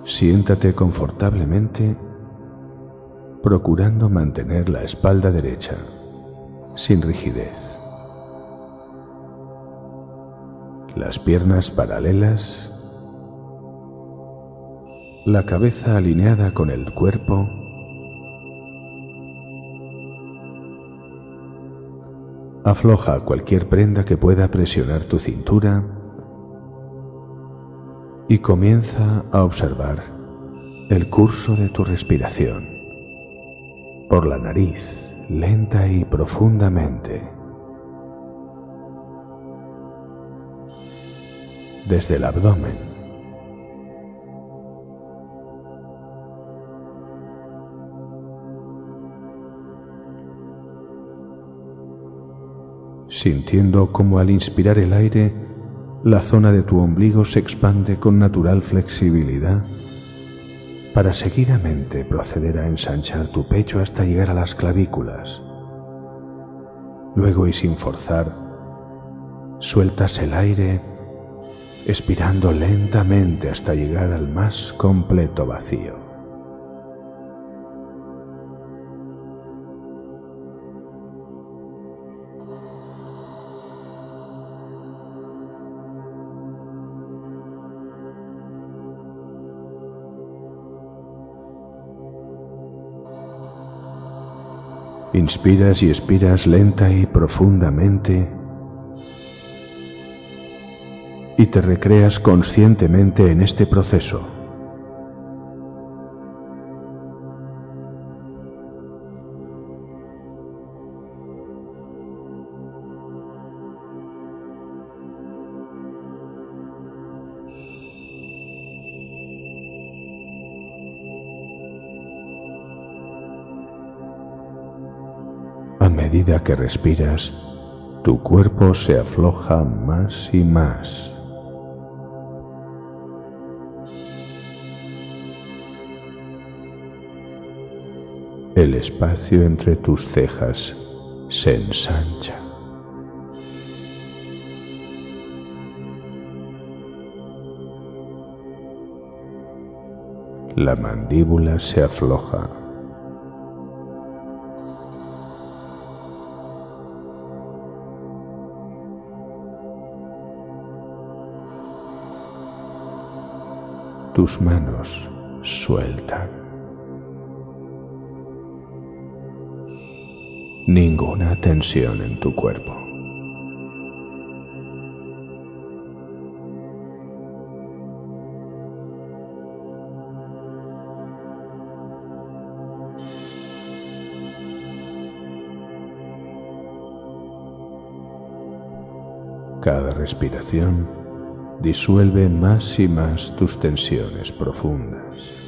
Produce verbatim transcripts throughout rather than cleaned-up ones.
Siéntate confortablemente, procurando mantener la espalda derecha, sin rigidez. Las piernas paralelas, la cabeza alineada con el cuerpo. Afloja cualquier prenda que pueda presionar tu cintura y comienza a observar el curso de tu respiración por la nariz, lenta y profundamente. Desde el abdomen. Sintiendo cómo al inspirar el aire, la zona de tu ombligo se expande con natural flexibilidad para seguidamente proceder a ensanchar tu pecho hasta llegar a las clavículas. Luego y sin forzar, sueltas el aire, expirando lentamente hasta llegar al más completo vacío. Inspiras y expiras lenta y profundamente y te recreas conscientemente en este proceso. A medida que respiras, tu cuerpo se afloja más y más. El espacio entre tus cejas se ensancha. La mandíbula se afloja. Tus manos sueltan. Ninguna tensión en tu cuerpo. Cada respiración disuelve más y más tus tensiones profundas.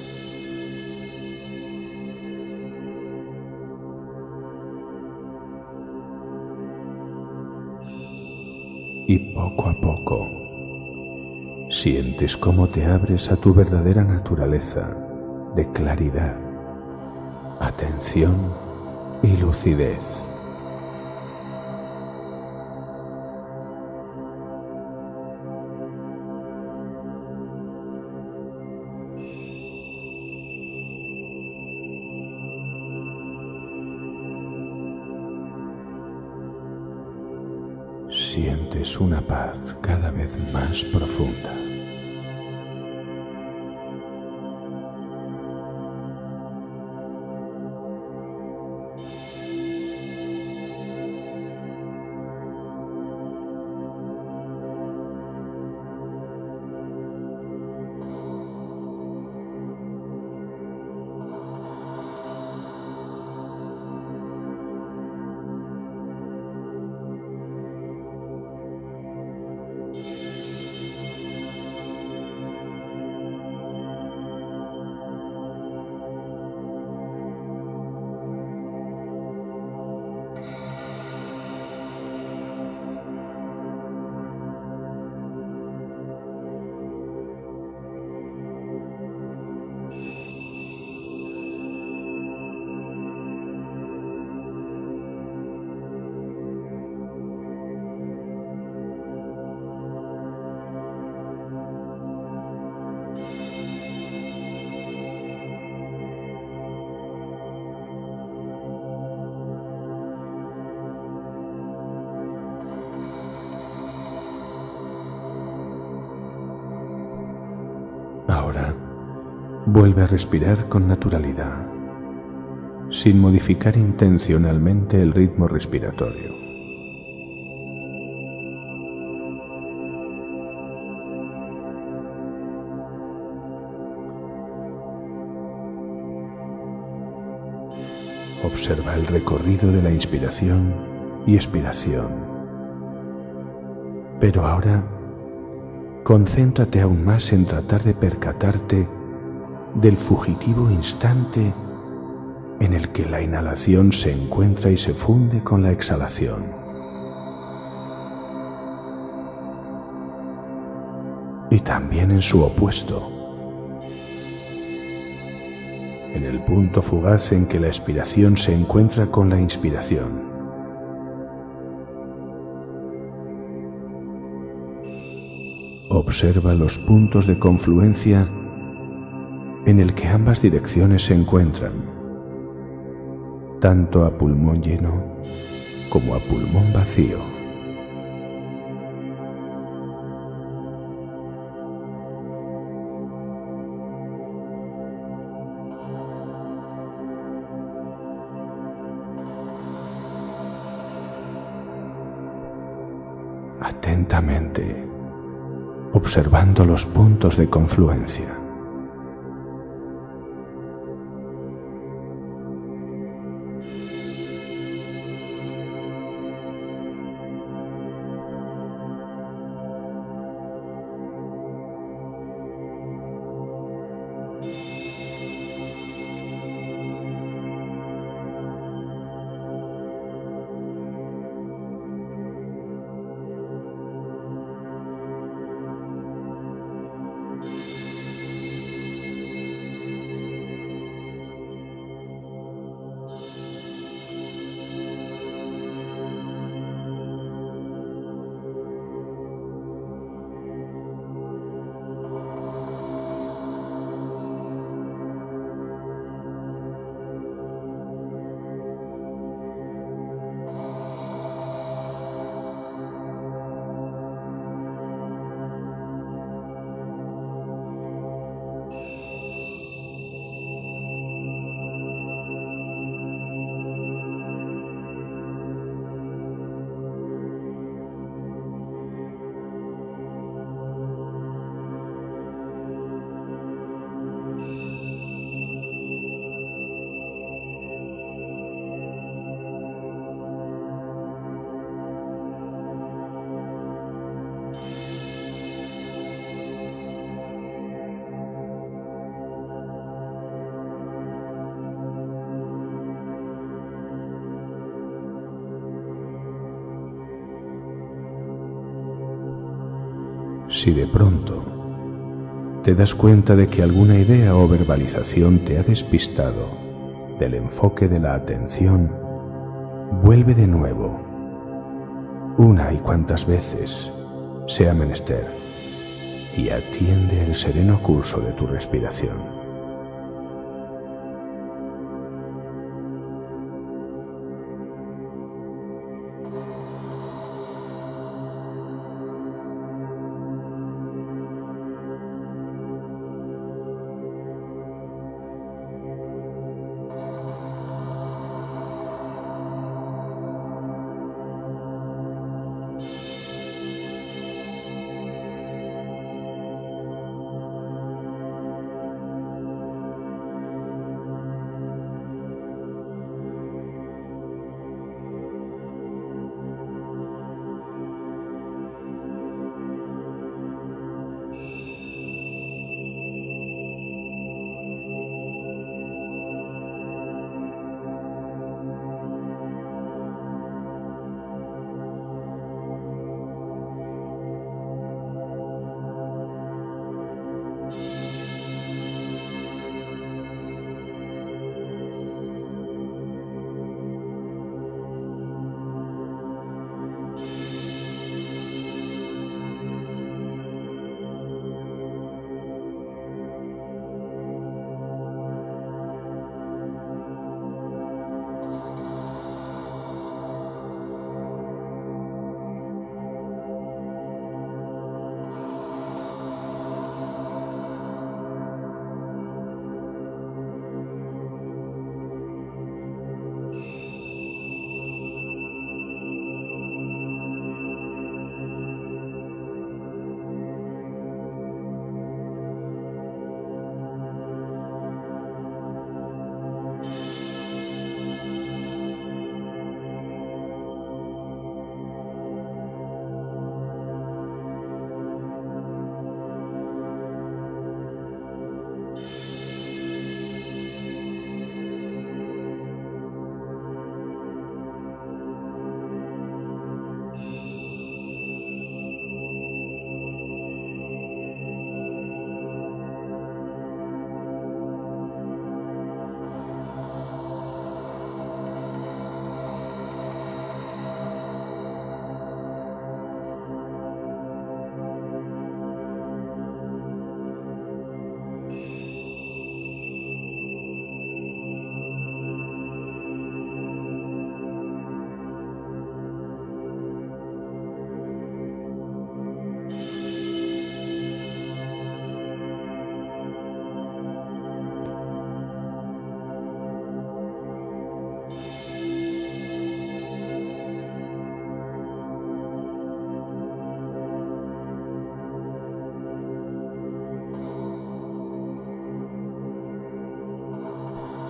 Y poco a poco sientes cómo te abres a tu verdadera naturaleza de claridad, atención y lucidez. Sientes una paz cada vez más profunda. Ahora vuelve a respirar con naturalidad, sin modificar intencionalmente el ritmo respiratorio. Observa el recorrido de la inspiración y expiración. Pero ahora, concéntrate aún más en tratar de percatarte del fugitivo instante en el que la inhalación se encuentra y se funde con la exhalación. Y también en su opuesto, en el punto fugaz en que la expiración se encuentra con la inspiración. Observa los puntos de confluencia en el que ambas direcciones se encuentran, tanto a pulmón lleno como a pulmón vacío. Atentamente, observando los puntos de confluencia. Si de pronto te das cuenta de que alguna idea o verbalización te ha despistado del enfoque de la atención, vuelve de nuevo, una y cuantas veces sea menester, y atiende el sereno curso de tu respiración.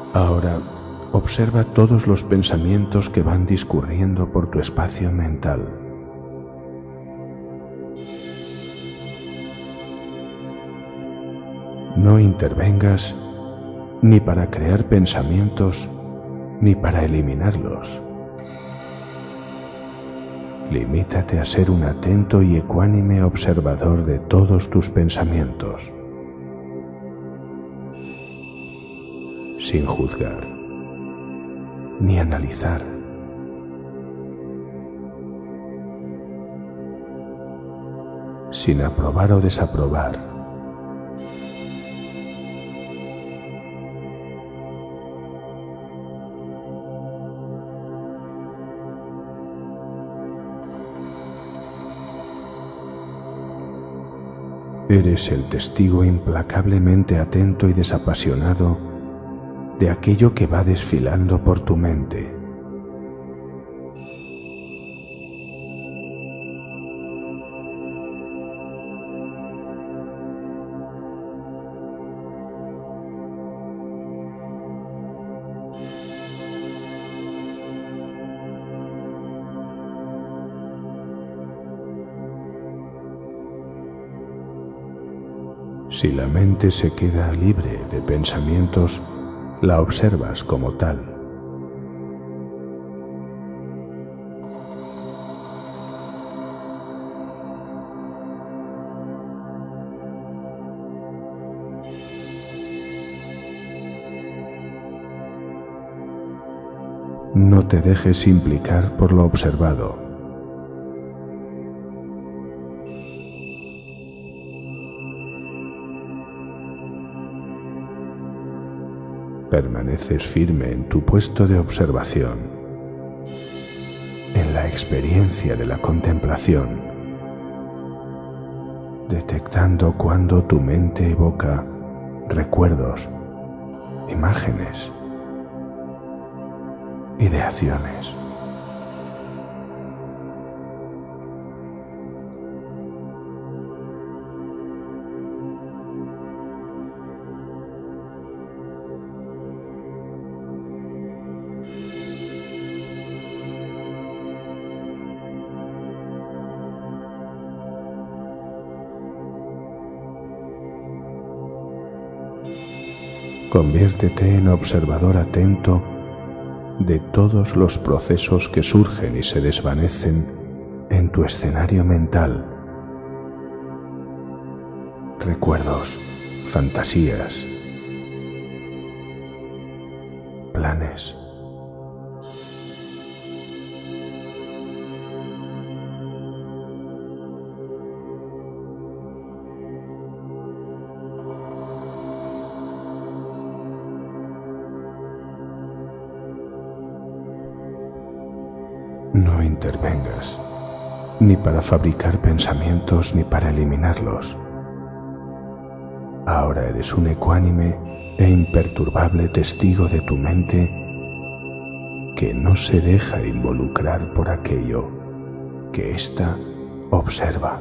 Ahora observa todos los pensamientos que van discurriendo por tu espacio mental. No intervengas ni para crear pensamientos ni para eliminarlos. Limítate a ser un atento y ecuánime observador de todos tus pensamientos, sin juzgar ni analizar. Sin aprobar o desaprobar. Eres el testigo implacablemente atento y desapasionado de aquello que va desfilando por tu mente. Si la mente se queda libre de pensamientos, la observas como tal. No te dejes implicar por lo observado. Permaneces firme en tu puesto de observación, en la experiencia de la contemplación, detectando cuando tu mente evoca recuerdos, imágenes, ideaciones. Conviértete en observador atento de todos los procesos que surgen y se desvanecen en tu escenario mental. Recuerdos, fantasías, planes. No intervengas, ni para fabricar pensamientos ni para eliminarlos. Ahora eres un ecuánime e imperturbable testigo de tu mente que no se deja involucrar por aquello que ésta observa.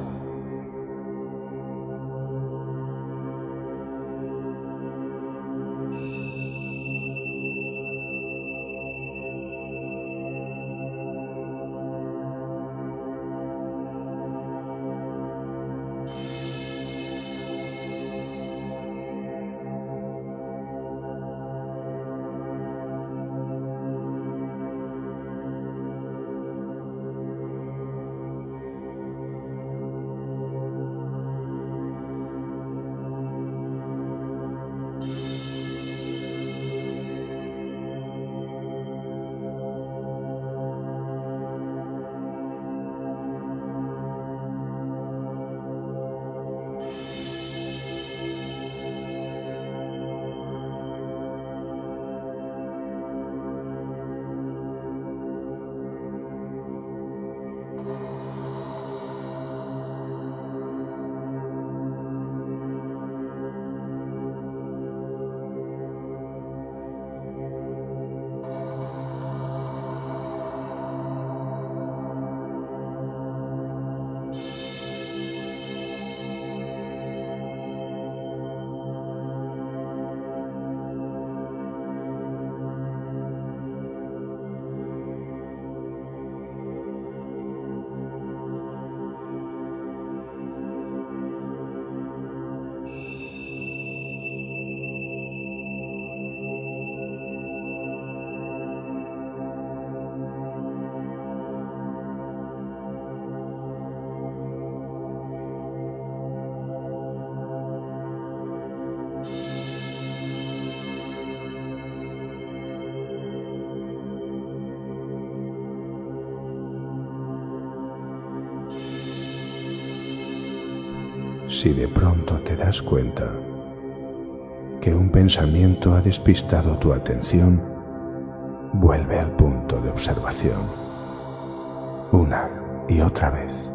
Si de pronto te das cuenta que un pensamiento ha despistado tu atención, vuelve al punto de observación una y otra vez.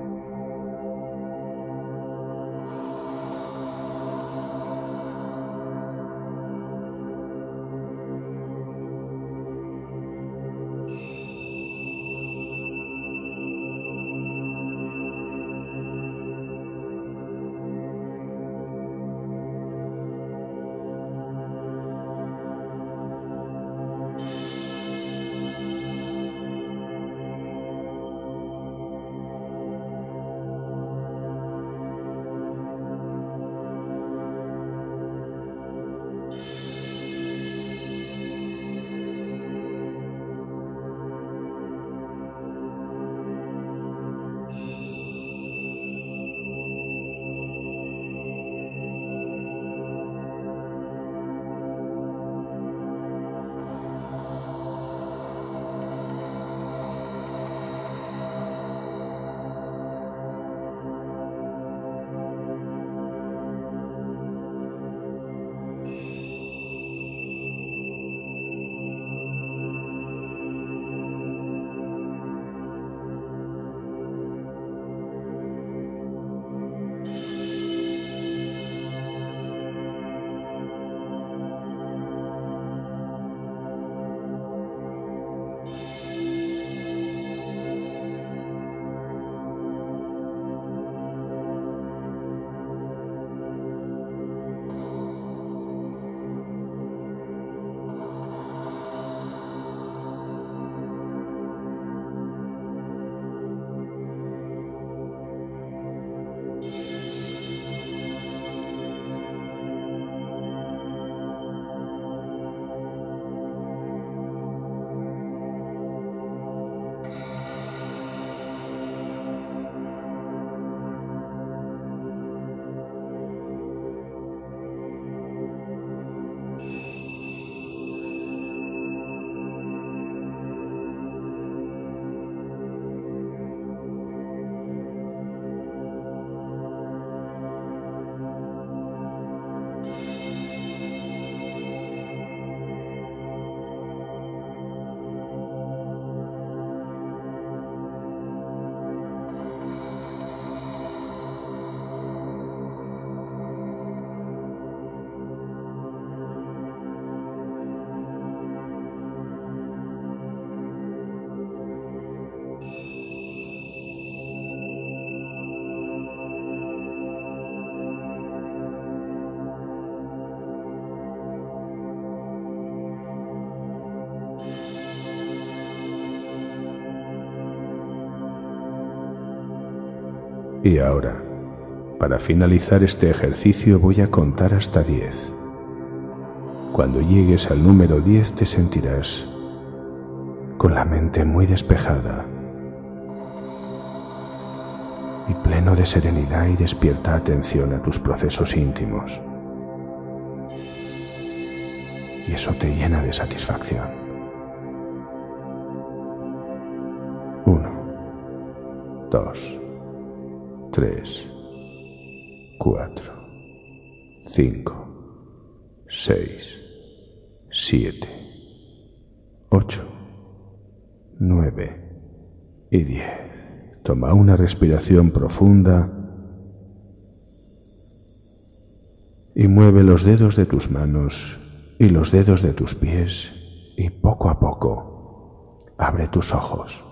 Y ahora, para finalizar este ejercicio, voy a contar hasta diez. Cuando llegues al número diez te sentirás con la mente muy despejada y pleno de serenidad y despierta atención a tus procesos íntimos. Y eso te llena de satisfacción. Uno, dos, tres, cuatro, cinco, seis, siete, ocho, nueve y diez. Toma una respiración profunda y mueve los dedos de tus manos y los dedos de tus pies y poco a poco abre tus ojos.